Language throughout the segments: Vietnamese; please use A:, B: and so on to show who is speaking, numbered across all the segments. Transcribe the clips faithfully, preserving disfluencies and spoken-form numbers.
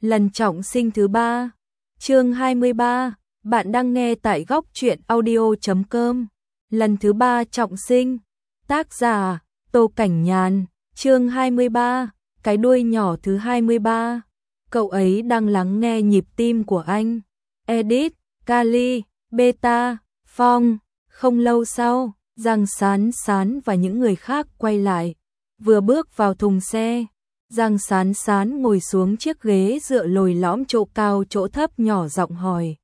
A: lần trọng sinh thứ ba. Chương hai mươi ba, bạn đang nghe tại góc truyện audio chấm com. Lần thứ ba trọng sinh. Tác giả Tô Cảnh Nhàn. Chương hai mươi ba, cái đuôi nhỏ thứ hai mươi ba. Cậu ấy đang lắng nghe nhịp tim của anh. Edit, Kali, Beta, Phong. Không lâu sau, Giang Sán Sán và những người khác quay lại. Vừa bước vào thùng xe, Giang Sán Sán ngồi xuống chiếc ghế dựa lồi lõm chỗ cao chỗ thấp nhỏ giọng hỏi.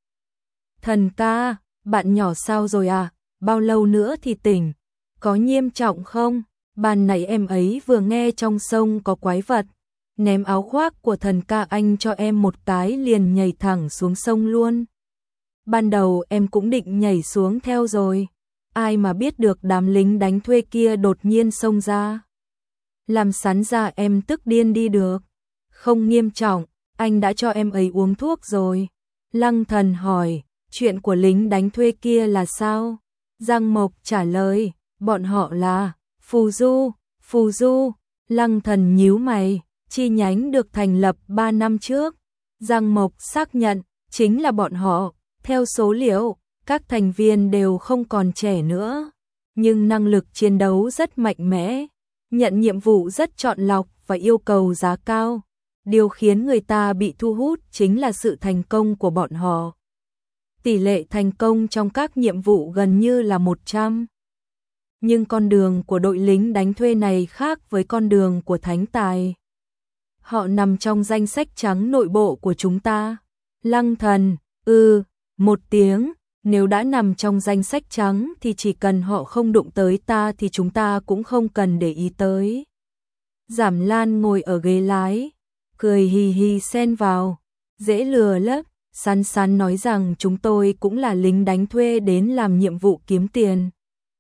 A: Thần ca, bạn nhỏ sao rồi à? Bao lâu nữa thì tỉnh? Có nghiêm trọng không? Ban nãy em ấy vừa nghe trong sông có quái vật. Ném áo khoác của thần ca anh cho em một cái liền nhảy thẳng xuống sông luôn. Ban đầu em cũng định nhảy xuống theo rồi. Ai mà biết được đám lính đánh thuê kia đột nhiên xông ra. Làm Sán ra em tức điên đi được. Không nghiêm trọng, anh đã cho em ấy uống thuốc rồi. Lăng Thần hỏi, chuyện của lính đánh thuê kia là sao? Giang Mộc trả lời, bọn họ là Phù Du, Phù Du. Lăng Thần nhíu mày, chi nhánh được thành lập ba năm trước. Giang Mộc xác nhận, chính là bọn họ. Theo số liệu, các thành viên đều không còn trẻ nữa, nhưng năng lực chiến đấu rất mạnh mẽ, nhận nhiệm vụ rất chọn lọc và yêu cầu giá cao. Điều khiến người ta bị thu hút chính là sự thành công của bọn họ. Tỷ lệ thành công trong các nhiệm vụ gần như là một trăm. Nhưng con đường của đội lính đánh thuê này khác với con đường của Thánh Tài. Họ nằm trong danh sách trắng nội bộ của chúng ta. Lăng Thần, ừ, một tiếng, nếu đã nằm trong danh sách trắng thì chỉ cần họ không đụng tới ta thì chúng ta cũng không cần để ý tới. Giảm Lan ngồi ở ghế lái, cười hì hì xen vào, dễ lừa lắm. Sán Sán nói rằng chúng tôi cũng là lính đánh thuê đến làm nhiệm vụ kiếm tiền.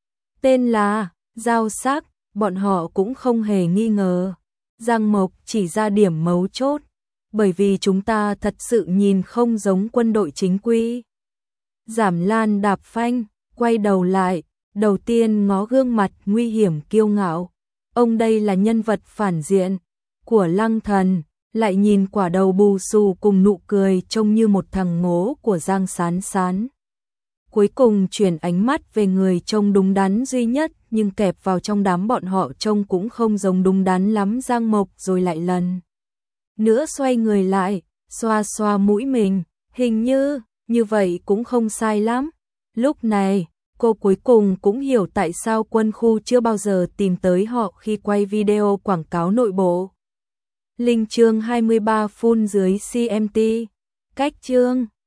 A: Tên là Giao Sắc, bọn họ cũng không hề nghi ngờ. Giang Mộc chỉ ra điểm mấu chốt, bởi vì chúng ta thật sự nhìn không giống quân đội chính quy. Giảm Lan đạp phanh, quay đầu lại, đầu tiên ngó gương mặt nguy hiểm kiêu ngạo. Ông đây là nhân vật phản diện của Lăng Thần, lại nhìn quả đầu bù xù cùng nụ cười trông như một thằng ngố của Giang Sán Sán. Cuối cùng chuyển ánh mắt về người trông đúng đắn duy nhất nhưng kẹp vào trong đám bọn họ trông cũng không giống đúng đắn lắm Giang Mộc rồi lại lần nữa xoay người lại, xoa xoa mũi mình, hình như, như vậy cũng không sai lắm. Lúc này, cô cuối cùng cũng hiểu tại sao quân khu chưa bao giờ tìm tới họ khi quay video quảng cáo nội bộ. Linh chương hai mươi ba phun dưới xê em tê. Cách chương